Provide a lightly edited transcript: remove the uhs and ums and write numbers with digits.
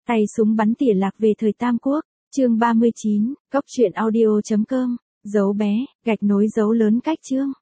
Tay súng bắn tỉa lạc về thời Tam Quốc, chương 39, cốc truyện audio.com, dấu bé, gạch nối dấu lớn cách chương.